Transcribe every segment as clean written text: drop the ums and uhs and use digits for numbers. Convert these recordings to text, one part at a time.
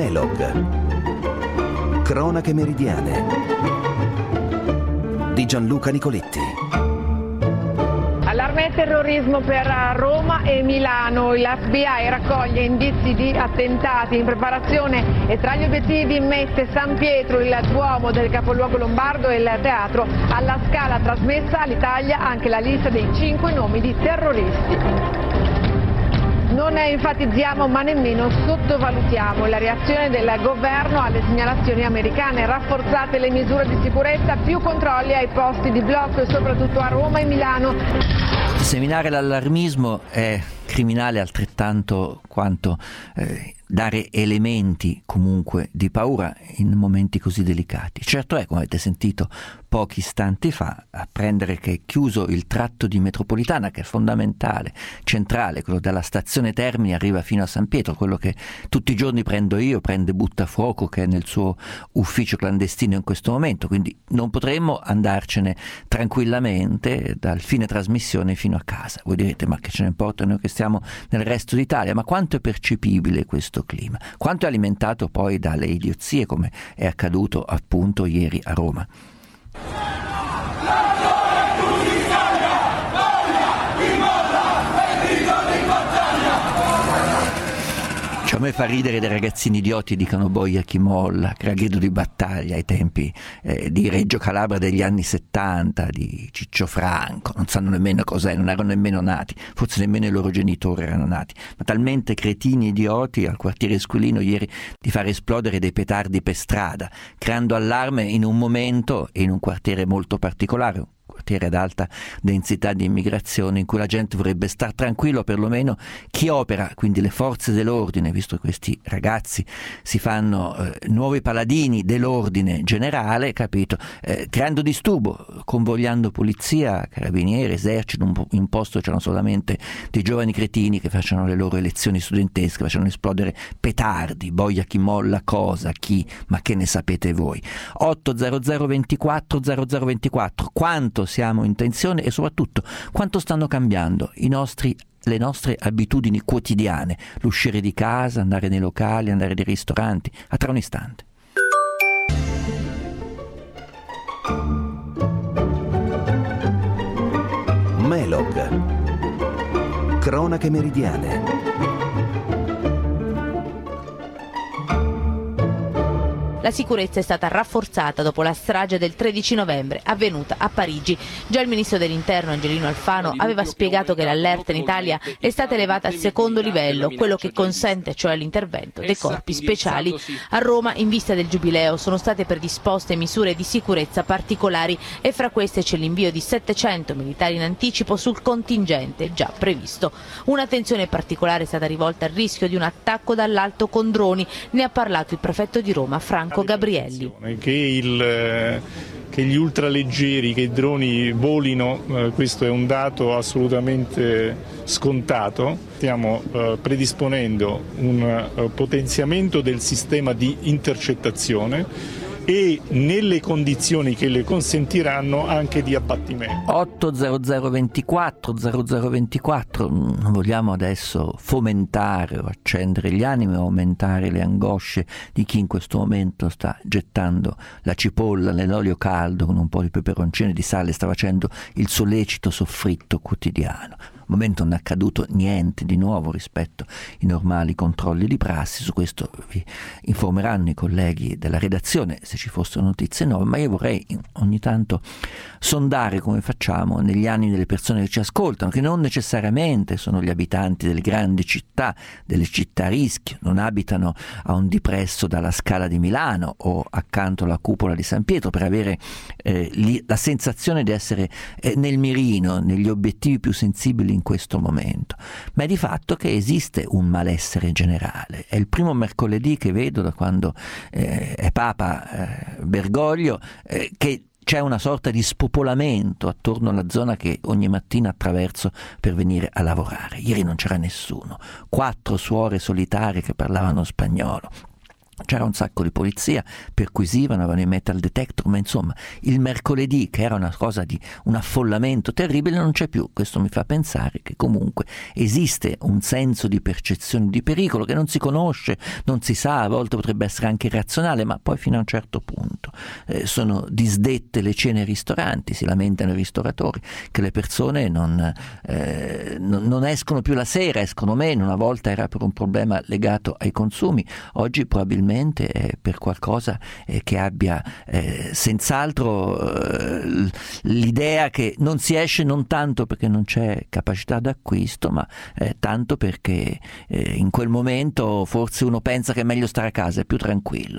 Melog. Cronache meridiane di Gianluca Nicoletti. Allarme e terrorismo per Roma e Milano. L'FBI raccoglie indizi di attentati in preparazione e tra gli obiettivi mette San Pietro, il Duomo del capoluogo lombardo, e il teatro alla Scala. Trasmessa all'Italia anche la lista dei 5 nomi di terroristi. Non enfatizziamo ma nemmeno sottovalutiamo la reazione del governo alle segnalazioni americane. Rafforzate le misure di sicurezza, più controlli ai posti di blocco e soprattutto a Roma e Milano. Seminare l'allarmismo è criminale altrettanto quanto dare elementi comunque di paura in momenti così delicati. Certo è, come avete sentito pochi istanti fa, apprendere che è chiuso il tratto di metropolitana, che è fondamentale, centrale, quello dalla stazione Termini arriva fino a San Pietro, quello che tutti i giorni prendo io, prende Buttafuoco che è nel suo ufficio clandestino in questo momento, quindi non potremmo andarcene tranquillamente dal fine trasmissione fino a casa. Voi direte, ma che ce ne importa noi che stiamo nel resto d'Italia? Ma quanto è percepibile questo clima? Quanto è alimentato poi dalle idiozie, come è accaduto appunto ieri a Roma? Cioè, a me fa ridere dei ragazzini idioti dicano boia chi molla, che era grido di battaglia ai tempi di Reggio Calabria degli anni 70, di Ciccio Franco, non sanno nemmeno cos'è, non erano nemmeno nati, forse nemmeno i loro genitori erano nati, ma talmente cretini idioti al quartiere Esquilino ieri di far esplodere dei petardi per strada, creando allarme in un momento e in un quartiere molto particolare, quartiere ad alta densità di immigrazione, in cui la gente vorrebbe star tranquillo, perlomeno chi opera, quindi le forze dell'ordine, visto che questi ragazzi si fanno nuovi paladini dell'ordine generale, capito? Creando disturbo, convogliando polizia, carabinieri, esercito, in posto c'erano solamente dei giovani cretini che facevano le loro elezioni studentesche, facevano esplodere petardi, boia chi molla cosa, chi, ma che ne sapete voi? 800 24 0024, quanto siamo in tensione e soprattutto quanto stanno cambiando le nostre abitudini quotidiane, l'uscire di casa, andare nei locali, andare nei ristoranti. A tra un istante. Melog. Cronache meridiane. La sicurezza è stata rafforzata dopo la strage del 13 novembre avvenuta a Parigi. Già il ministro dell'Interno Angelino Alfano aveva spiegato che l'allerta in Italia è stata elevata al secondo livello, quello che consente cioè l'intervento dei corpi speciali. A Roma, in vista del Giubileo, sono state predisposte misure di sicurezza particolari e fra queste c'è l'invio di 700 militari in anticipo sul contingente già previsto. Un'attenzione particolare è stata rivolta al rischio di un attacco dall'alto con droni. Ne ha parlato il prefetto di Roma, Franco Gabrielli. Che gli ultraleggeri, che i droni volino, questo è un dato assolutamente scontato. Stiamo predisponendo un potenziamento del sistema di intercettazione e nelle condizioni che le consentiranno anche di abbattimento. 80024 0024, non vogliamo adesso fomentare o accendere gli animi o aumentare le angosce di chi in questo momento sta gettando la cipolla nell'olio caldo con un po' di peperoncino e di sale, sta facendo il sollecito soffritto quotidiano. Al momento non è accaduto niente di nuovo rispetto ai normali controlli di prassi, su questo vi informeranno i colleghi della redazione se ci fossero notizie nuove, ma io vorrei ogni tanto sondare, come facciamo, negli anni delle persone che ci ascoltano, che non necessariamente sono gli abitanti delle grandi città, delle città a rischio, non abitano a un dipresso dalla Scala di Milano o accanto alla cupola di San Pietro per avere la sensazione di essere nel mirino, negli obiettivi più sensibili in questo momento, ma è di fatto che esiste un malessere generale. È il primo mercoledì che vedo da quando è Papa Bergoglio che c'è una sorta di spopolamento attorno alla zona che ogni mattina attraverso per venire a lavorare. Ieri non c'era nessuno, 4 suore solitarie che parlavano spagnolo. c'era un sacco di polizia, perquisivano, avevano i metal detector, ma insomma il mercoledì, che era una cosa di un affollamento terribile, non c'è più. Questo mi fa pensare che comunque esiste un senso di percezione di pericolo che non si conosce, non si sa, a volte potrebbe essere anche irrazionale, ma poi fino a un certo punto sono disdette le cene ai ristoranti, si lamentano i ristoratori che le persone non escono più la sera, escono meno. Una volta era per un problema legato ai consumi, oggi probabilmente è per qualcosa che abbia senz'altro l'idea che non si esce non tanto perché non c'è capacità d'acquisto, ma tanto perché in quel momento forse uno pensa che è meglio stare a casa, è più tranquillo.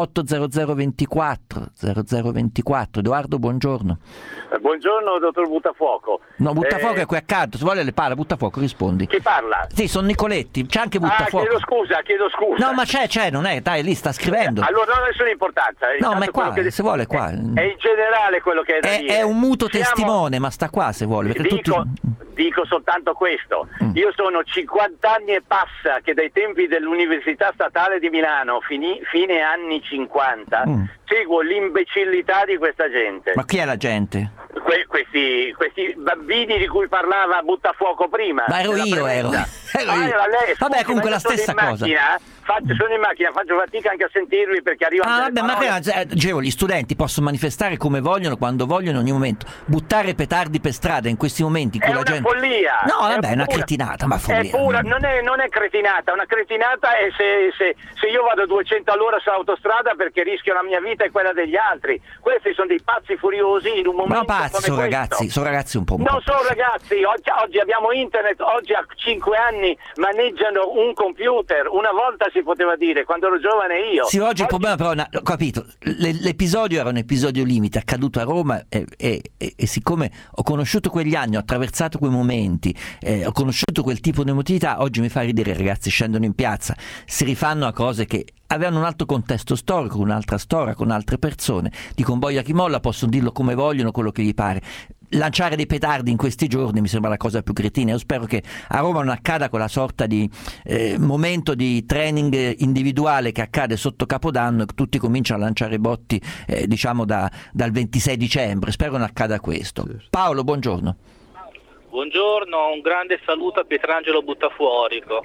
80024 0024. Edoardo, buongiorno. Buongiorno dottor Buttafuoco. No, Buttafuoco è qui accanto, se vuole le parla, Buttafuoco, rispondi. Chi parla? Sì, sono Nicoletti, c'è anche Buttafuoco. Chiedo scusa. No, ma c'è, non è, dai, lì sta scrivendo. Allora non ha nessuna importanza. No, ma è qua, se vuole qua. È in generale quello che è da dire. È un muto testimone, ma sta qua se vuole. Perché Dico soltanto questo. Io sono 50 anni e passa che dai tempi dell'Università Statale di Milano, fine anni 50, seguo l'imbecillità di questa gente. Ma chi è la gente? Questi bambini di cui parlava Buttafuoco prima. Ma ero io. Era lei. Vabbè, comunque la stessa cosa. Sono in macchina, faccio fatica anche a sentirvi perché arrivano dicevo, gli studenti possono manifestare come vogliono, quando vogliono, in ogni momento. Buttare petardi per strada in questi momenti in cui la gente... follia. No, vabbè, è una cretinata, ma follia. È pura, non è cretinata, una cretinata è se io vado a 200 all'ora sull'autostrada perché rischio la mia vita e quella degli altri. Questi sono dei pazzi furiosi in un momento. Ma pazzi sono ragazzi un po'. Non sono ragazzi, oggi abbiamo internet, oggi a 5 anni maneggiano un computer, una volta si poteva dire, quando ero giovane io. Sì, oggi il problema però, ho capito, l'episodio era un episodio limite, accaduto a Roma e siccome ho conosciuto quegli anni, ho attraversato quei momenti, ho conosciuto quel tipo di emotività, oggi mi fa ridere, i ragazzi scendono in piazza, si rifanno a cose che avevano un altro contesto storico, un'altra storia, con altre persone. Di Con boia chi molla possono dirlo come vogliono, quello che gli pare. Lanciare dei petardi in questi giorni mi sembra la cosa più cretina. Io spero che a Roma non accada quella sorta di momento di training individuale che accade sotto Capodanno e che tutti cominciano a lanciare botti diciamo dal 26 dicembre. Spero non accada questo. Paolo, buongiorno. Buongiorno, un grande saluto a Pietrangelo Buttafuorico.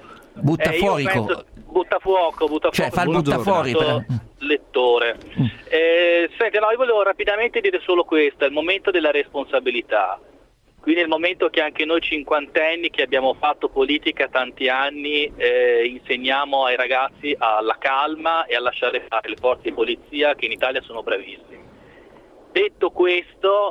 Buttafuoco. Cioè fa il buttafuori lettore. Senti, io volevo rapidamente dire solo questo: è il momento della responsabilità. Quindi è il momento che anche noi cinquantenni che abbiamo fatto politica tanti anni insegniamo ai ragazzi alla calma e a lasciare fare le forze di polizia che in Italia sono bravissime. Detto questo,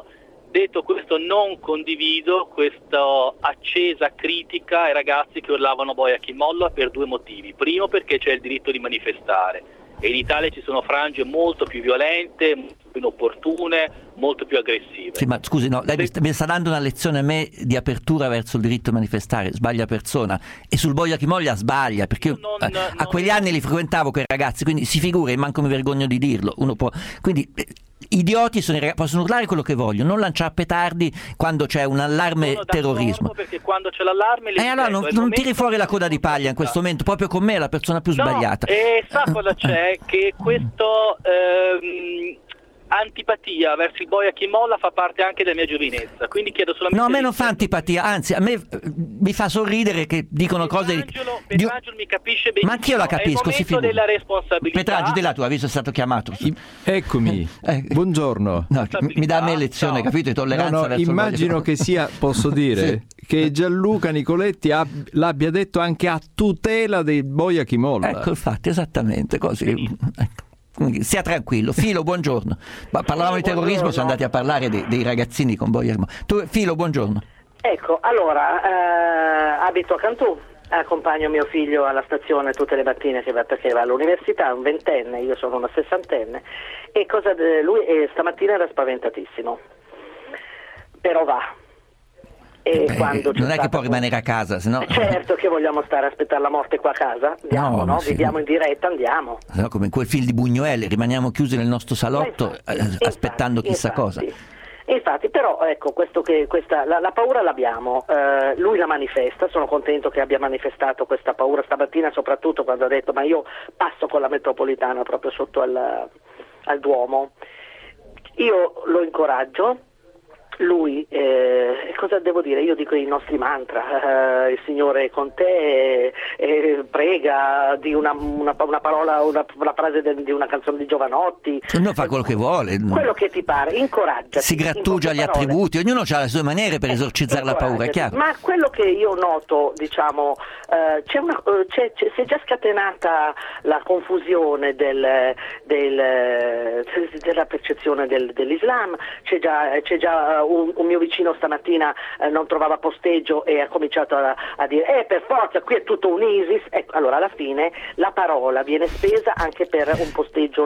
non condivido questa accesa critica ai ragazzi che urlavano boia chi molla per due motivi. Primo, perché c'è il diritto di manifestare e in Italia ci sono frange molto più violente, molto più inopportune, molto più aggressive. Sì, ma scusi, no, lei mi sta dando una lezione a me di apertura verso il diritto di manifestare, sbaglia persona, e sul boia chi moglia sbaglia, perché io a quegli anni li frequentavo quei ragazzi, quindi si figura, e manco mi vergogno di dirlo, uno può, quindi idioti sono i ragazzi, possono urlare quello che vogliono, non lanciare petardi quando c'è un allarme terrorismo. Perché quando c'è l'allarme allora non tiri fuori la coda di paglia in questo momento, proprio con me è la persona più sbagliata. E sa cosa c'è? Che questo antipatia verso il boia chi molla fa parte anche della mia giovinezza, quindi chiedo solamente... No, a me non fa antipatia, anzi a me mi fa sorridere che dicono cose... Pietrangelo mi capisce benissimo, ma anch'io la capisco, è il momento della responsabilità. Pietrangelo, di là, tu hai visto, è stato chiamato. Eccomi, buongiorno. No, mi dà a me lezione, capito, di tolleranza verso immagino che sia, posso dire, sì, che Gianluca Nicoletti l'abbia detto anche a tutela del boia chi molla. Ecco, infatti, esattamente così. Ecco. Sia tranquillo. Filo, buongiorno. Parlavamo di terrorismo, siamo andati a parlare dei ragazzini con boia. Filo, buongiorno. Ecco, allora, abito a Cantù, accompagno mio figlio alla stazione tutte le mattine perché va all'università, un ventenne, io sono una sessantenne, e lui stamattina era spaventatissimo, però va. Non è che può rimanere a casa, sennò... Certo che vogliamo stare a aspettare la morte qua a casa, andiamo, no? Sì. Viviamo in diretta, andiamo. No, come in quel film di Buñuel, rimaniamo chiusi nel nostro salotto aspettando chissà cosa. E infatti, però, ecco, la paura l'abbiamo, lui la manifesta, sono contento che abbia manifestato questa paura stamattina, soprattutto quando ha detto ma io passo con la metropolitana proprio sotto al Duomo. Io lo incoraggio. Lui, cosa devo dire? Io dico i nostri mantra, il Signore è con te, prega di una parola, una frase di una canzone di Giovanotti. Ognuno fa quello che vuole. Quello che ti pare, incoraggia. Si grattugia gli attributi, ognuno ha le sue maniere per esorcizzare la paura, è chiaro. Ma quello che io noto, diciamo, si è già scatenata la confusione della percezione dell'Islam, c'è già un mio vicino stamattina non trovava posteggio e ha cominciato a dire per forza qui è tutto un ISIS. Ecco, allora alla fine la parola viene spesa anche per un posteggio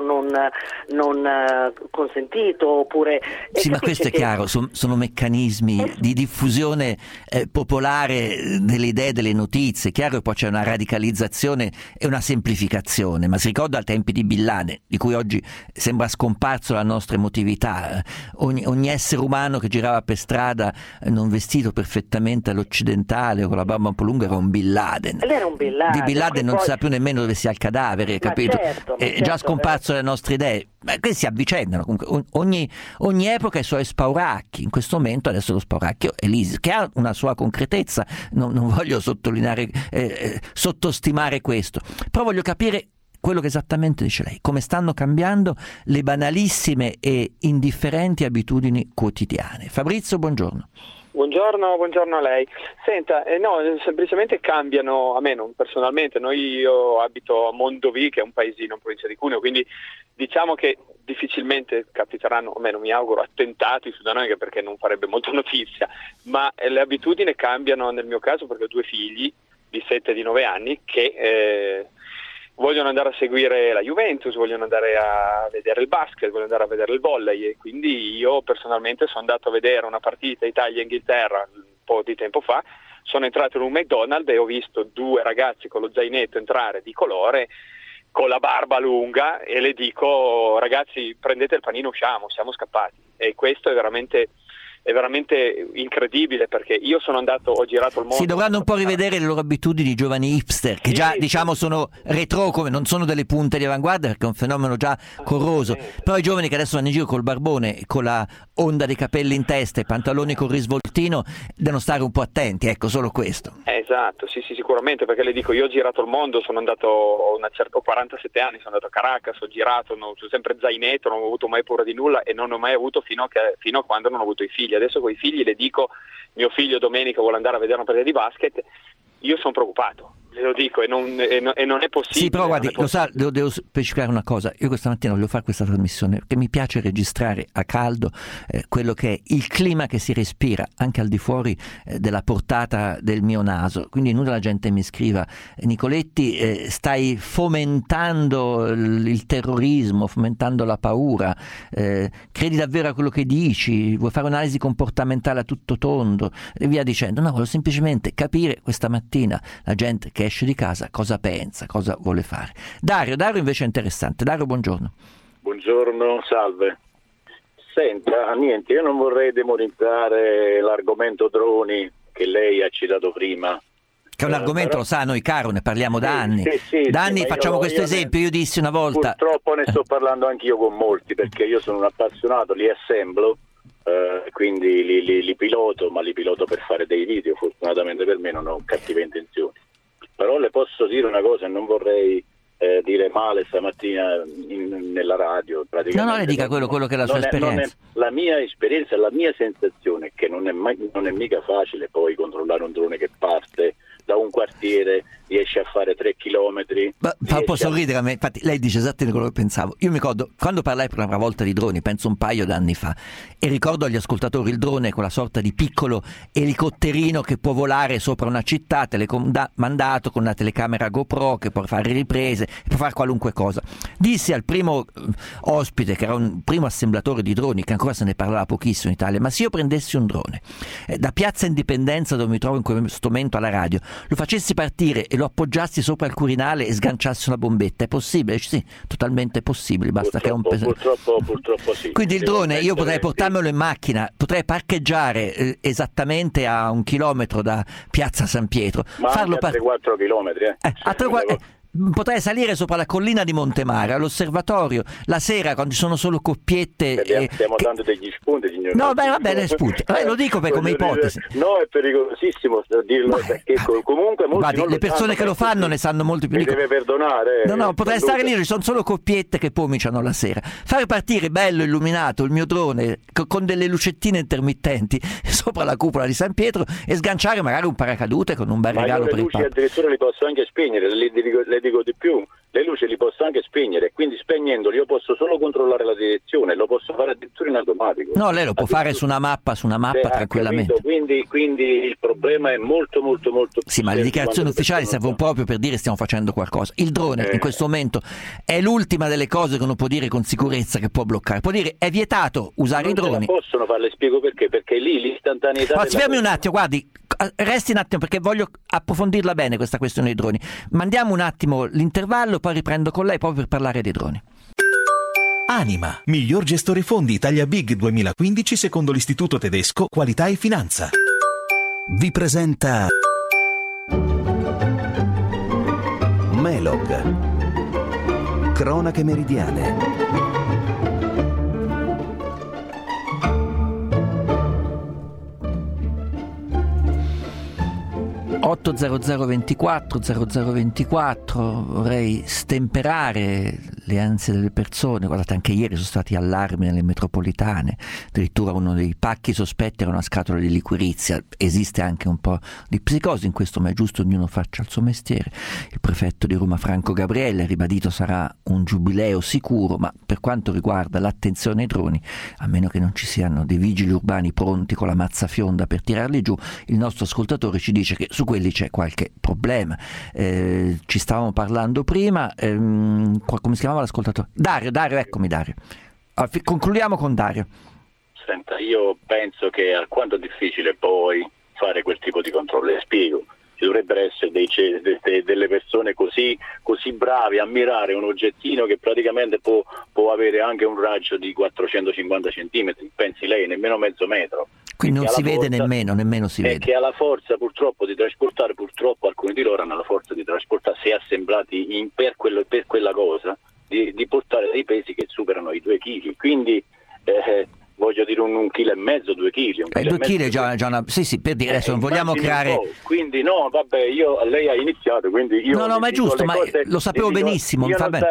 non consentito, oppure sì, ma questo è chiaro, sono meccanismi di diffusione popolare delle idee, delle notizie. Chiaro che poi c'è una radicalizzazione e una semplificazione, ma si ricorda ai tempi di Billane, di cui oggi sembra scomparso la nostra emotività. Ogni essere umano che girava per strada non vestito perfettamente all'occidentale o con la barba un po' lunga era un Bin Laden. Era un Bin Laden. Di Bin Laden non sa più nemmeno dove sia il cadavere, capito? È già scomparso le nostre idee. Ma questi si avvicendano comunque. Ogni epoca ha i suoi spauracchi. In questo momento adesso lo spauracchio è l'ISIS, che ha una sua concretezza. Non voglio sottolineare, sottostimare questo, però voglio capire quello che esattamente dice lei, come stanno cambiando le banalissime e indifferenti abitudini quotidiane. Fabrizio, buongiorno. Buongiorno a lei. Senta, no, semplicemente cambiano, a me non personalmente, io abito a Mondovì, che è un paesino in provincia di Cuneo, quindi diciamo che difficilmente capiteranno, o meno mi auguro, attentati su da noi, perché non farebbe molta notizia, ma le abitudini cambiano nel mio caso perché ho 2 figli di 7 e di 9 anni che vogliono andare a seguire la Juventus, vogliono andare a vedere il basket, vogliono andare a vedere il volley, e quindi io personalmente sono andato a vedere una partita Italia-Inghilterra un po' di tempo fa, sono entrato in un McDonald's e ho visto 2 ragazzi con lo zainetto entrare di colore, con la barba lunga, e le dico ragazzi prendete il panino, usciamo, siamo scappati. E questo è veramente incredibile, perché io ho girato il mondo. Si dovranno un po' rivedere le loro abitudini, giovani hipster, che già diciamo sono retro, come non sono delle punte di avanguardia, perché è un fenomeno già corroso. Però i giovani che adesso vanno in giro col barbone, con la onda dei capelli in testa e pantaloni col risvoltino, devono stare un po' attenti, ecco, solo questo. Esatto, sì, sicuramente, perché le dico, io ho girato il mondo, ho 47 anni, sono andato a Caracas, ho girato, sono sempre zainetto, non ho avuto mai paura di nulla e non ho mai avuto fino a quando non ho avuto i figli. Adesso con i figli le dico, mio figlio domenica vuole andare a vedere una partita di basket, io sono preoccupato, le lo dico, e non è possibile. Sì, però guardi, lo sa, devo specificare una cosa. Io questa mattina voglio fare questa trasmissione perché mi piace registrare a caldo quello che è il clima che si respira anche al di fuori della portata del mio naso. Quindi nulla la gente mi scriva: Nicoletti, stai fomentando il terrorismo, fomentando la paura, credi davvero a quello che dici, vuoi fare un'analisi comportamentale a tutto tondo e via dicendo. No, voglio semplicemente capire questa mattina la gente che esce di casa cosa pensa, cosa vuole fare. Dario invece è interessante. Dario, buongiorno. Buongiorno, salve. Senta, niente, io non vorrei demonizzare l'argomento droni che lei ha citato prima. Che è un argomento, però, lo sa, noi caro, ne parliamo da anni. Da anni facciamo questo esempio. Io dissi una volta. Purtroppo ne sto parlando anch'io con molti, perché io sono un appassionato, li assemblo, quindi li piloto, ma li piloto per fare dei video. Fortunatamente per me non ho cattive intenzioni. Però le posso dire una cosa, e non vorrei dire male stamattina nella radio. No, le dica quello che è la sua esperienza. La mia esperienza, la mia sensazione è che non è mica facile poi controllare un drone che parte da un quartiere, riesce a fare 3 chilometri. Ma fa un po' sorridere a me, infatti lei dice esattamente quello che pensavo. Io mi ricordo, quando parlai per la prima volta di droni, penso un paio d'anni fa, e ricordo agli ascoltatori il drone è quella sorta di piccolo elicotterino che può volare sopra una città, telecomandato con una telecamera GoPro, che può fare riprese, può fare qualunque cosa. Dissi al primo ospite, che era un primo assemblatore di droni, che ancora se ne parlava pochissimo in Italia, ma se io prendessi un drone da Piazza Indipendenza, dove mi trovo in questo momento alla radio, lo facessi partire e lo appoggiassi sopra il Quirinale e sganciassi spararsi una bombetta. È possibile? Sì, totalmente possibile, basta purtroppo sì. Quindi il drone io potrei portarmelo in macchina, potrei parcheggiare esattamente a 1 chilometro da Piazza San Pietro, ma farlo anche a 3-4 chilometri. Potrei salire sopra la collina di Montemare all'osservatorio la sera quando ci sono solo coppiette. Stiamo dando degli spunti, signor. No, va bene, spunti. Lo dico come ipotesi. No, è pericolosissimo dirlo, perché comunque molti le persone che lo fanno ne sanno molto più. Mi deve perdonare. No, potrei stare lì, ci sono solo coppiette che pomiciano la sera. Fare partire bello illuminato il mio drone con delle lucettine intermittenti sopra la cupola di San Pietro e sganciare magari un paracadute con un bel regalo per il Papa. Ma le luci addirittura li posso anche spegnere, le dico di più, le luci li posso anche spegnere, quindi spegnendoli io posso solo controllare la direzione, lo posso fare addirittura in automatico. No, lei lo può fare su una mappa tranquillamente. Quindi il problema è molto sì, ma le dichiarazioni ufficiali servono proprio per dire stiamo facendo qualcosa. Il drone in questo momento è l'ultima delle cose che uno può dire con sicurezza che può bloccare. Può dire è vietato usare i droni. Non possono farle, spiego perché lì l'istantaneità. Ma fermi un attimo, guardi, resti un attimo perché voglio approfondirla bene questa questione dei droni. Mandiamo un attimo l'intervallo, poi riprendo con lei proprio per parlare dei droni. Anima, miglior gestore fondi Italia Big 2015 secondo l'Istituto Tedesco Qualità e Finanza. Vi presenta Melog. Cronache meridiane. 80024 vorrei stemperare le ansie delle persone. Guardate, anche ieri sono stati allarmi nelle metropolitane, addirittura uno dei pacchi sospetti era una scatola di liquirizia. Esiste anche un po' di psicosi in questo, ma è giusto ognuno faccia il suo mestiere. Il prefetto di Roma Franco Gabrielli ha ribadito sarà un giubileo sicuro, ma per quanto riguarda l'attenzione ai droni, a meno che non ci siano dei vigili urbani pronti con la mazza fionda per tirarli giù, il nostro ascoltatore ci dice che su quelli c'è qualche problema. Ci stavamo parlando prima, come si chiamava l'ascoltatore? Dario, eccomi Dario. Concludiamo con Dario. Senta, io penso che alquanto difficile poi fare quel tipo di controllo, le spiego. Ci dovrebbero essere delle persone così bravi a mirare un oggettino che praticamente può avere anche un raggio di 450 centimetri, pensi lei, nemmeno mezzo metro. Quindi non si vede nemmeno si vede. E che ha la forza purtroppo di trasportare, alcuni di loro hanno la forza di trasportare, se assemblati per quella cosa, di portare dei pesi che superano i 2 kg. Quindi voglio dire 1,5 kg, 2 kg. 2 kg è già una. Sì, per dire adesso non vogliamo creare. Quindi no, vabbè, lei ha iniziato, quindi io. No, ma è giusto, ma lo sapevo benissimo.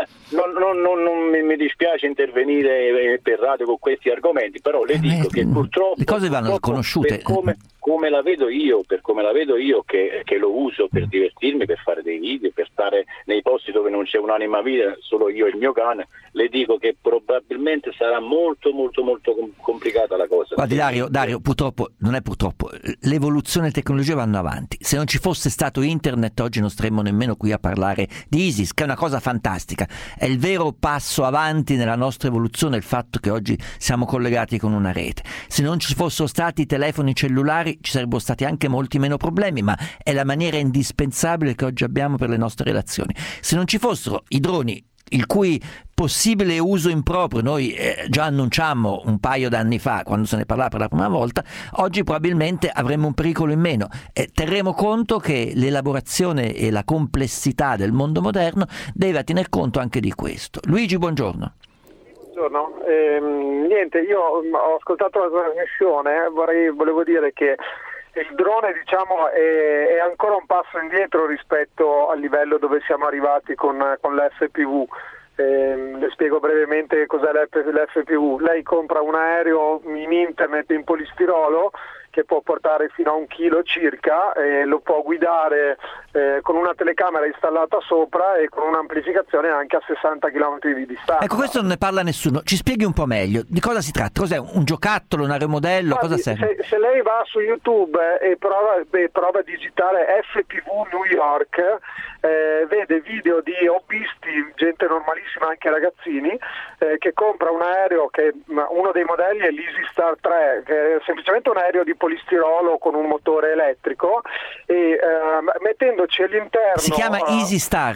Non mi dispiace intervenire per radio con questi argomenti, però le dico che purtroppo le cose vanno conosciute. Come la vedo io, che lo uso per divertirmi, per fare dei video, per stare nei posti dove non c'è un'anima viva, solo io e il mio cane, le dico che probabilmente sarà molto complicata la cosa. Guardi Dario, purtroppo, l'evoluzione delle tecnologie vanno avanti. Se non ci fosse stato internet oggi non staremmo nemmeno qui a parlare di ISIS, che è una cosa fantastica. È il vero passo avanti nella nostra evoluzione il fatto che oggi siamo collegati con una rete. Se non ci fossero stati i telefoni cellulari ci sarebbero stati anche molti meno problemi, ma è la maniera indispensabile che oggi abbiamo per le nostre relazioni. Se non ci fossero i droni, il cui possibile uso improprio noi già annunciammo un paio d'anni fa quando se ne parlava per la prima volta, oggi probabilmente avremmo un pericolo in meno. Terremo conto che l'elaborazione e la complessità del mondo moderno deve tener conto anche di questo. Luigi, buongiorno. Buongiorno, niente, io ho ascoltato la trasmissione, volevo dire che il drone è ancora un passo indietro rispetto al livello dove siamo arrivati con l'FPV. Le spiego brevemente cos'è l'FPV. Lei compra un aereo in internet in polistirolo che può portare fino a 1 chilo circa, lo può guidare con una telecamera installata sopra e con un'amplificazione anche a 60 km di distanza. Ecco, questo non ne parla nessuno. Ci spieghi un po' meglio di cosa si tratta? Cos'è? Un giocattolo, un aeromodello? Cosa serve? Se lei va su YouTube e prova a digitare FPV New York, vede video di hobbisti, gente normalissima, anche ragazzini, che compra un aereo che uno dei modelli è l'EasyStar 3, che è semplicemente un aereo di polistirolo con un motore elettrico, e mettendoci all'interno. Si chiama EasyStar.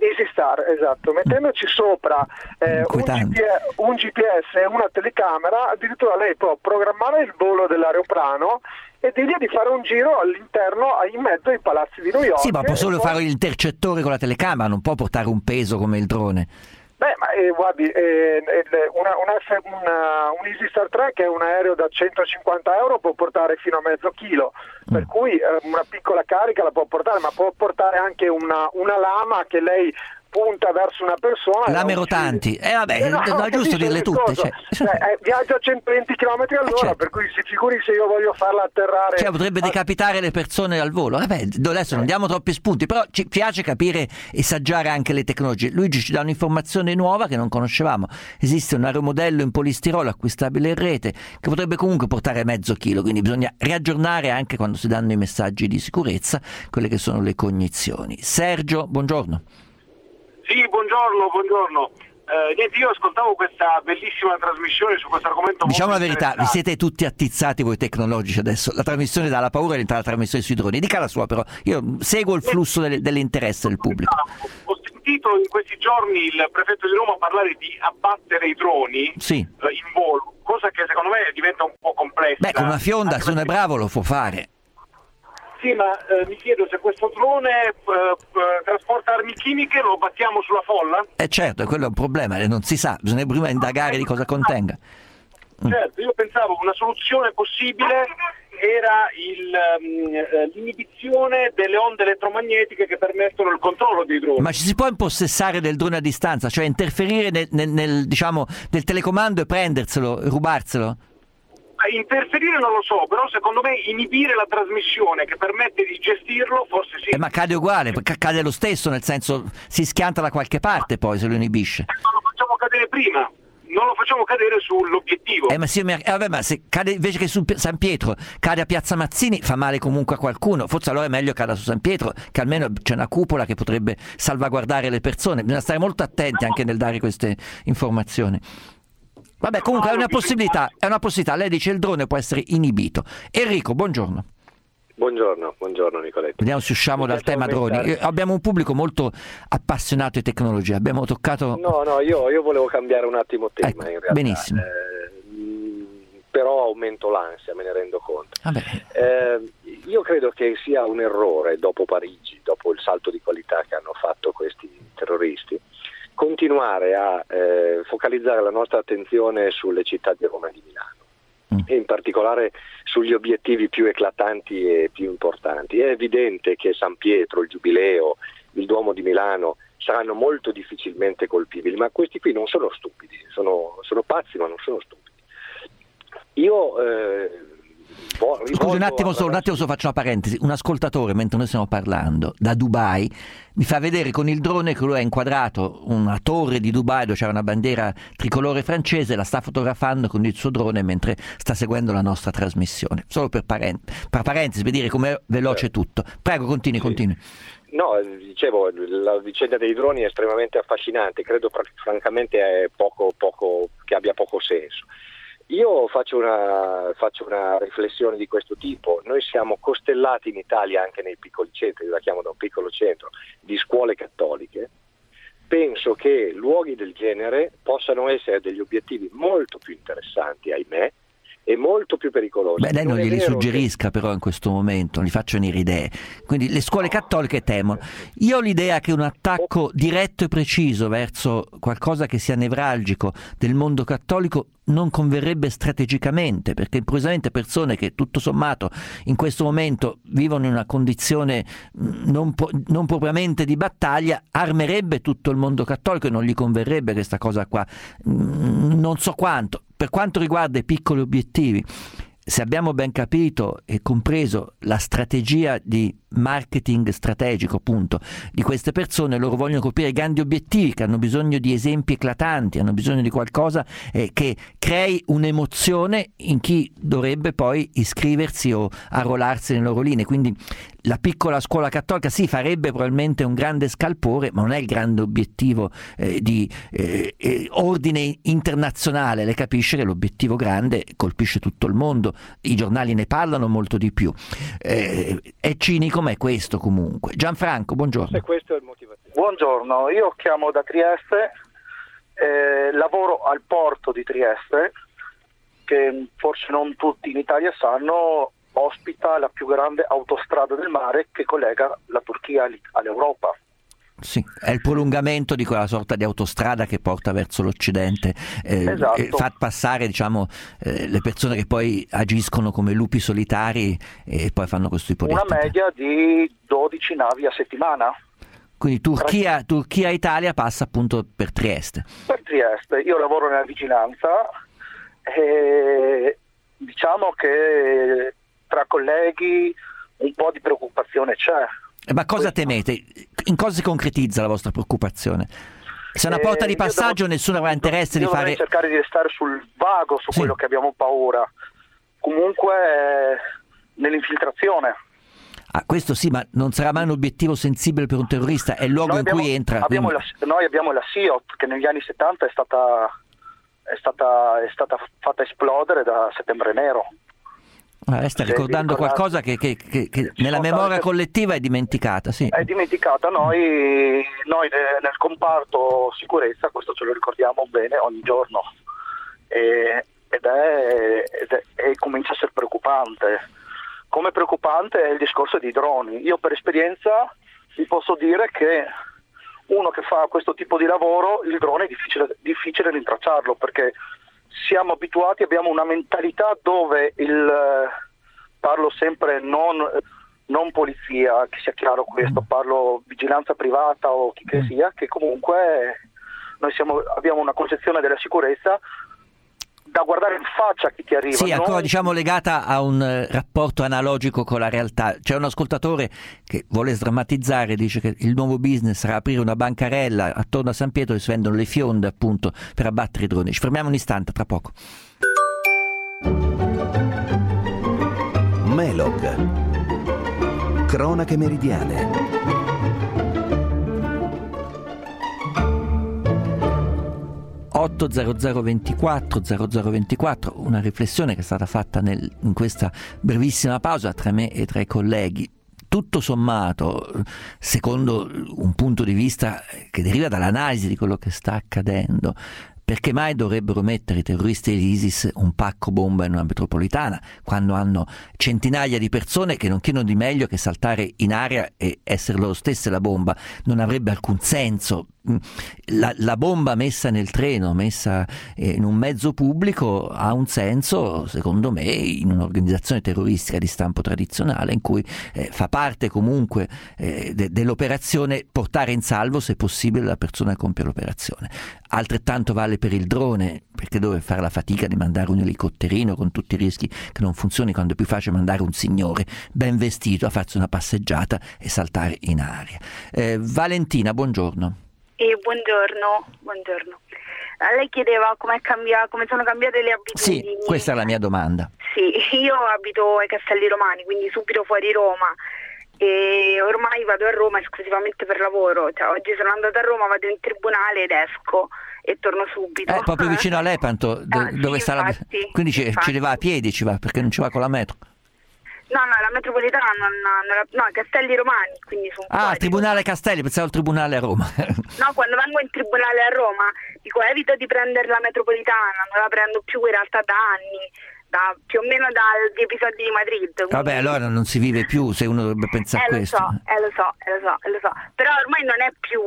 EasyStar, esatto, mettendoci sopra un GPS e una telecamera, addirittura lei può programmare il volo dell'aeroplano e dirgli di fare un giro all'interno, in mezzo ai palazzi di New York. Sì, ma può solo fare l'intercettore con la telecamera, non può portare un peso come il drone. Beh, ma guardi, un EasyStar 3, che è un aereo da 150 euro, può portare fino a mezzo chilo, per cui una piccola carica la può portare, ma può portare anche una lama che lei punta verso una persona. Lame rotanti, è giusto dirle tutte. Viaggia a 120 km all'ora, per cui si figuri se io voglio farla atterrare. Potrebbe decapitare le persone al volo. Adesso non diamo troppi spunti, però ci piace capire e saggiare anche le tecnologie. Luigi ci dà un'informazione nuova che non conoscevamo. Esiste un aeromodello in polistirolo acquistabile in rete che potrebbe comunque portare mezzo chilo, quindi bisogna riaggiornare anche quando si danno i messaggi di sicurezza quelle che sono le cognizioni. Sergio, buongiorno. Sì, buongiorno. Niente, io ascoltavo questa bellissima trasmissione su questo argomento. Diciamo la verità, vi siete tutti attizzati voi tecnologici adesso. La trasmissione dà la paura di entrare la trasmissione sui droni. Dica la sua, però. Io seguo il flusso dell'interesse del pubblico. Ho sentito in questi giorni il prefetto di Roma parlare di abbattere i droni in volo, cosa che secondo me diventa un po' complessa. Con una fionda, se uno è bravo, lo può fare. Sì, ma mi chiedo se questo drone trasporta armi chimiche, lo battiamo sulla folla? Certo, quello è un problema, non si sa, bisogna prima indagare di cosa contenga. Certo, io pensavo una soluzione possibile era l'inibizione delle onde elettromagnetiche che permettono il controllo dei droni. Ma ci si può impossessare del drone a distanza, cioè interferire nel telecomando e prenderselo, rubarselo? Interferire non lo so, però secondo me inibire la trasmissione che permette di gestirlo forse sì. Ma cade uguale, cade lo stesso, nel senso si schianta da qualche parte poi se lo inibisce. Ma lo facciamo cadere prima, non lo facciamo cadere sull'obiettivo. Ma se cade invece che su San Pietro, cade a Piazza Mazzini, fa male comunque a qualcuno. Forse allora è meglio cada su San Pietro, che almeno c'è una cupola che potrebbe salvaguardare le persone. Bisogna stare molto attenti anche nel dare queste informazioni. Vabbè, comunque è una possibilità. Lei dice il drone può essere inibito. Enrico, buongiorno. Buongiorno Nicoletto. Vediamo se usciamo dal tema droni. Abbiamo un pubblico molto appassionato di tecnologia. Abbiamo toccato... No, io volevo cambiare un attimo tema, in realtà. Benissimo. Però aumento l'ansia, me ne rendo conto. Io credo che sia un errore dopo Parigi, dopo il salto di qualità che hanno fatto questi terroristi, continuare a focalizzare la nostra attenzione sulle città di Roma e di Milano e in particolare sugli obiettivi più eclatanti e più importanti. È evidente che San Pietro, il Giubileo, il Duomo di Milano saranno molto difficilmente colpibili, ma questi qui non sono stupidi, sono pazzi ma non sono stupidi. Io scusi un attimo solo, faccio una parentesi. Un ascoltatore, mentre noi stiamo parlando, da Dubai, mi fa vedere con il drone che lui ha inquadrato una torre di Dubai dove c'era una bandiera tricolore francese, la sta fotografando con il suo drone mentre sta seguendo la nostra trasmissione. Solo per parentesi, per dire com'è veloce tutto. Prego, continui. No, dicevo, la vicenda dei droni è estremamente affascinante, credo francamente è che abbia poco senso. Io faccio una riflessione di questo tipo. Noi siamo costellati in Italia anche nei piccoli centri, io la chiamo da un piccolo centro, di scuole cattoliche. Penso che luoghi del genere possano essere degli obiettivi molto più interessanti, ahimè, e molto più pericolosi. Lei non glieli suggerisca però in questo momento, non gli faccio venire idee. Quindi le scuole cattoliche temono. Io ho l'idea che un attacco diretto e preciso verso qualcosa che sia nevralgico del mondo cattolico non converrebbe strategicamente, perché improvvisamente persone che tutto sommato in questo momento vivono in una condizione non propriamente di battaglia, armerebbe tutto il mondo cattolico e non gli converrebbe questa cosa qua. Non so quanto. Per quanto riguarda i piccoli obiettivi, se abbiamo ben capito e compreso la strategia di marketing strategico appunto di queste persone, loro vogliono colpire i grandi obiettivi che hanno bisogno di esempi eclatanti, hanno bisogno di qualcosa che crei un'emozione in chi dovrebbe poi iscriversi o arruolarsi nelle loro linee. Quindi la piccola scuola cattolica sì, farebbe probabilmente un grande scalpore, ma non è il grande obiettivo di ordine internazionale. Lei capisce che l'obiettivo grande colpisce tutto il mondo, i giornali ne parlano molto di più. È cinico, ma è questo comunque. Gianfranco, buongiorno. Questo è il motivatore. Buongiorno, io chiamo da Trieste, lavoro al porto di Trieste, che forse non tutti in Italia sanno, ospita la più grande autostrada del mare che collega la Turchia all'Europa. Sì, è il prolungamento di quella sorta di autostrada che porta verso l'Occidente, Esatto. fa passare, diciamo, le persone che poi agiscono come lupi solitari e poi fanno questo tipo di Una attività. media di 12 navi a settimana. Quindi Turchia-Italia passa appunto per Trieste. Per Trieste, io lavoro nella vigilanza e diciamo che tra colleghi un po' di preoccupazione c'è. Ma cosa temete? In cosa si concretizza la vostra preoccupazione? Se è una porta di passaggio nessuno avrà interesse di fare... Dovrei cercare di restare sul vago su quello che abbiamo paura. Comunque nell'infiltrazione. Questo sì, ma non sarà mai un obiettivo sensibile per un terrorista, è il luogo in cui entra. Noi abbiamo la SIOT che negli anni 70 è stata fatta esplodere da Settembre Nero. Sta ricordando qualcosa che nella memoria collettiva è dimenticata. Sì. È dimenticata, noi nel comparto sicurezza questo ce lo ricordiamo bene ogni giorno e comincia a essere preoccupante. Come preoccupante è il discorso dei droni. Io per esperienza vi posso dire che uno che fa questo tipo di lavoro, il drone è difficile rintracciarlo, perché siamo abituati, abbiamo una mentalità dove parlo sempre non polizia, che sia chiaro questo, parlo vigilanza privata o chi che sia, che comunque noi abbiamo una concezione della sicurezza da guardare in faccia a chi ti arriva. Sì, ancora diciamo legata a un rapporto analogico con la realtà. C'è un ascoltatore che vuole sdrammatizzare, dice che il nuovo business sarà aprire una bancarella attorno a San Pietro e si vendono le fionde appunto per abbattere i droni. Ci fermiamo un istante, tra poco. Melog. Cronache meridiane. (80024 una riflessione che è stata fatta in questa brevissima pausa tra me e tra i colleghi. Tutto sommato, secondo un punto di vista che deriva dall'analisi di quello che sta accadendo, perché mai dovrebbero mettere i terroristi dell'ISIS un pacco bomba in una metropolitana quando hanno centinaia di persone che non chiedono di meglio che saltare in aria e essere loro stesse la bomba? Non avrebbe alcun senso. La bomba messa nel treno, messa in un mezzo pubblico, ha un senso, secondo me, in un'organizzazione terroristica di stampo tradizionale in cui fa parte comunque dell'operazione portare in salvo, se possibile, la persona che compie l'operazione. Altrettanto vale per il drone, perché dove fare la fatica di mandare un elicotterino con tutti i rischi che non funzioni, quando è più facile mandare un signore ben vestito a farsi una passeggiata e saltare in aria. Valentina, buongiorno. Buongiorno. Lei chiedeva come sono cambiate le abitudini. Sì, questa è la mia domanda. Sì, io abito ai Castelli Romani, quindi subito fuori Roma, e ormai vado a Roma esclusivamente per lavoro. Oggi sono andata a Roma, vado in tribunale ed esco e torno subito. Proprio vicino a Lepanto, dove sì, sta infatti, quindi ci va a piedi, perché non ci va con la metro. No, la metropolitana no, Castelli Romani, quindi sono fuori. Tribunale Castelli, pensavo al tribunale a Roma. No, quando vengo in tribunale a Roma dico evito di prendere la metropolitana, non la prendo più in realtà da anni, più o meno dagli episodi di Madrid. Quindi... Vabbè, allora non si vive più, se uno dovrebbe pensare a questo. Lo so, però ormai non è più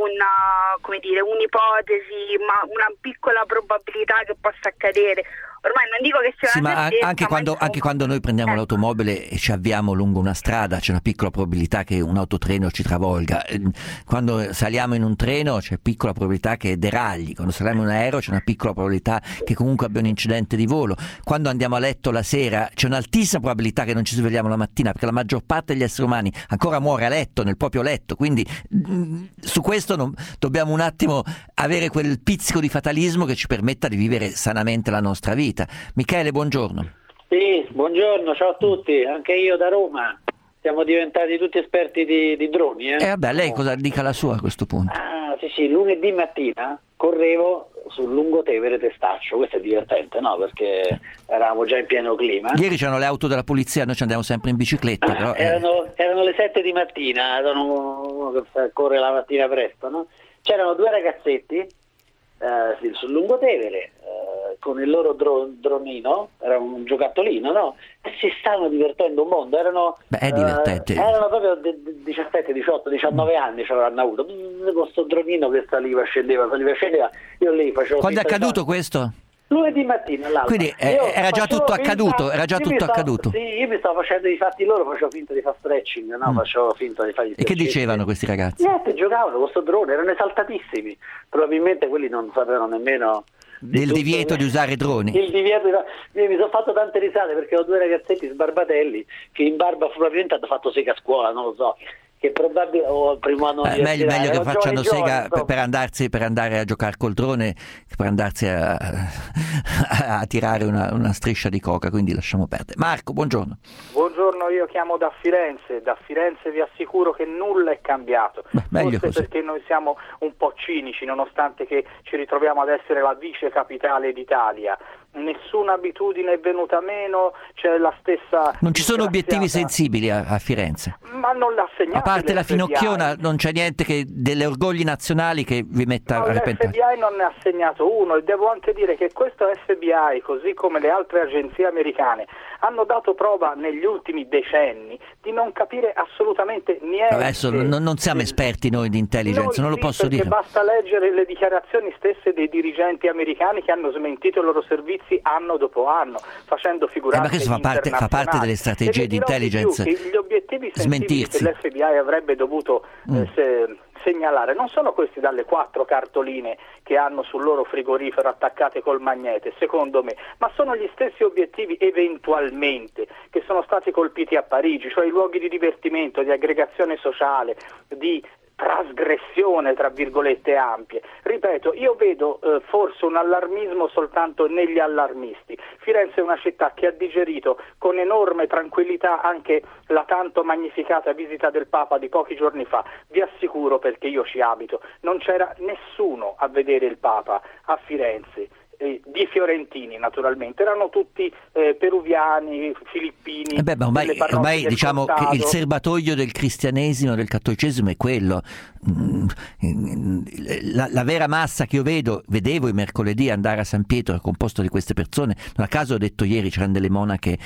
un'ipotesi, ma una piccola probabilità che possa accadere. Ormai non dico che sia sì, una certezza, anche quando noi prendiamo l'automobile e ci avviamo lungo una strada, c'è una piccola probabilità che un autotreno ci travolga. Quando saliamo in un treno c'è piccola probabilità che deragli, quando saliamo in un aereo c'è una piccola probabilità che comunque abbia un incidente di volo. Quando andiamo a letto la sera c'è un'altissima probabilità che non ci svegliamo la mattina, perché la maggior parte degli esseri umani ancora muore a letto, nel proprio letto. Quindi su questo dobbiamo un attimo avere quel pizzico di fatalismo che ci permetta di vivere sanamente la nostra vita. Michele, buongiorno. Sì, buongiorno, ciao a tutti, anche io da Roma. Siamo diventati tutti esperti di droni. Vabbè, lei cosa dica la sua a questo punto? Sì, lunedì mattina correvo sul Lungotevere Testaccio. Questo è divertente, no? Perché eravamo già in pieno clima. Ieri c'erano le auto della polizia, noi ci andiamo sempre in bicicletta. Però, erano le 7 di mattina, uno che corre la mattina presto, no? C'erano 2 ragazzetti sul Lungotevere con il loro dronino, era un giocattolino, no? E si stavano divertendo un mondo, è divertente. Erano proprio 17, 18, 19 anni ci avranno avuto, con questo dronino che saliva, scendeva, io lì facevo... Quando è accaduto questo? Lunedì mattina all'alba. Quindi era già tutto accaduto, accaduto. Sì, io mi stavo facendo i fatti loro, facevo finta di fare stretching, no? Facevo finta di fare gli E che dicevano questi ragazzi? Niente, giocavano con questo drone, erano esaltatissimi. Probabilmente quelli non sapevano nemmeno del divieto di usare droni. Il divieto mi sono fatto tante risate perché ho 2 ragazzetti sbarbatelli che in barba probabilmente hanno fatto sega a scuola, non lo so. Che probabilmente il primo anno meglio che facciano sega per andare a giocare col drone che per andarsi a tirare una striscia di coca, quindi lasciamo perdere. Marco, buongiorno. Buongiorno, io chiamo da Firenze vi assicuro che nulla è cambiato. Meglio forse così. Perché noi siamo un po' cinici, nonostante che ci ritroviamo ad essere la vice capitale d'Italia. Nessuna abitudine è venuta meno, c'è la stessa... Non ci sono obiettivi sensibili a Firenze. Ma non l'ha segnato. A parte la finocchiona non c'è niente che delle orgogli nazionali che vi metta a repentaglio. L'FBI non ne ha segnato uno, e devo anche dire che questo FBI, così come le altre agenzie americane, hanno dato prova negli ultimi decenni di non capire assolutamente niente. Adesso non siamo esperti noi di intelligence, non lo posso dire. Basta leggere le dichiarazioni stesse dei dirigenti americani che hanno smentito i loro servizi anno dopo anno, facendo figurate ma questo fa parte delle strategie di intelligence. Gli obiettivi sensibili che l'FBI avrebbe dovuto segnalare non sono questi dalle 4 cartoline che hanno sul loro frigorifero attaccate col magnete, secondo me, ma sono gli stessi obiettivi eventualmente che sono stati colpiti a Parigi, cioè i luoghi di divertimento, di aggregazione sociale, di trasgressione tra virgolette ampie. Ripeto, io vedo forse un allarmismo soltanto negli allarmisti. Firenze è una città che ha digerito con enorme tranquillità anche la tanto magnificata visita del Papa di pochi giorni fa. Vi assicuro, perché io ci abito, non c'era nessuno a vedere il Papa a Firenze. Di fiorentini naturalmente, erano tutti peruviani, filippini. Ma ormai diciamo che il serbatoio del cristianesimo, del cattolicesimo è quello. La vera massa che io vedevo il mercoledì andare a San Pietro è composto di queste persone. Non a caso ho detto ieri c'erano delle monache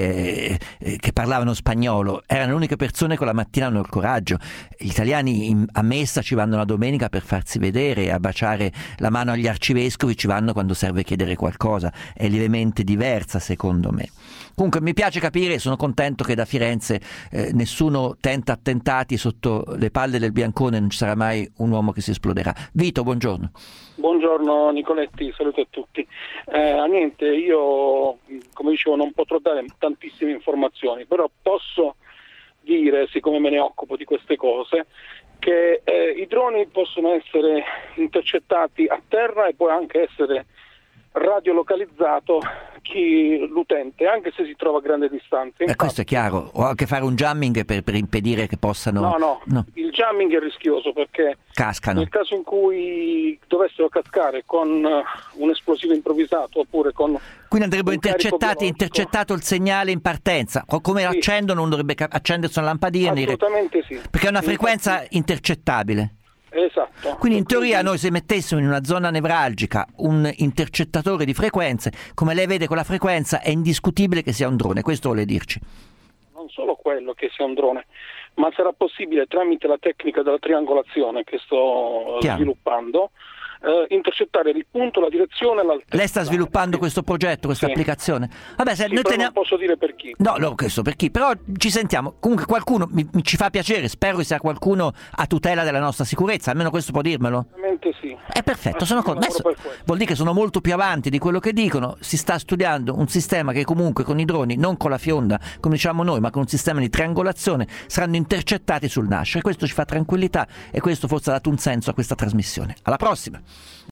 che parlavano spagnolo, erano le uniche persone che la mattina hanno il coraggio. Gli italiani a messa ci vanno la domenica per farsi vedere, a baciare la mano agli arcivescovi ci vanno quando serve chiedere qualcosa, è lievemente diversa secondo me. Comunque mi piace capire, sono contento che da Firenze nessuno tenta attentati sotto le palle del Biancone, non ci sarà mai un uomo che si esploderà. Vito, buongiorno. Buongiorno Nicoletti, saluto a tutti. Niente, io come dicevo non potrò dare tantissime informazioni, però posso dire, siccome me ne occupo di queste cose, che i droni possono essere intercettati a terra e può anche essere radiolocalizzato l'utente, anche se si trova a grande distanza. Infatti, questo è chiaro, o anche fare un jamming per impedire che possano... No, il jamming è rischioso perché cascano. Nel caso in cui dovessero cascare con un esplosivo improvvisato oppure con... Quindi andrebbero intercettato il segnale in partenza, come sì. Accendono, non dovrebbe accendersi una lampadina. Assolutamente sì. Perché è una frequenza intercettabile. Esatto. Quindi in teoria noi se mettessimo in una zona nevralgica un intercettatore di frequenze, come lei vede con la frequenza è indiscutibile che sia un drone, questo vuole dirci? Non solo quello che sia un drone, ma sarà possibile tramite la tecnica della triangolazione che sto sviluppando intercettare il punto, la direzione, l'altezza. Lei sta sviluppando questo progetto, questa applicazione? Vabbè, se noi non posso dire per chi. No, questo per chi, però ci sentiamo. Comunque qualcuno, ci fa piacere, spero che sia qualcuno a tutela della nostra sicurezza, almeno questo può dirmelo? Ovviamente sì. È perfetto, sono contento. Vuol dire che sono molto più avanti di quello che dicono, si sta studiando un sistema che comunque con i droni, non con la fionda, come diciamo noi, ma con un sistema di triangolazione, saranno intercettati sul nascere. Questo ci fa tranquillità e questo forse ha dato un senso a questa trasmissione. Alla prossima!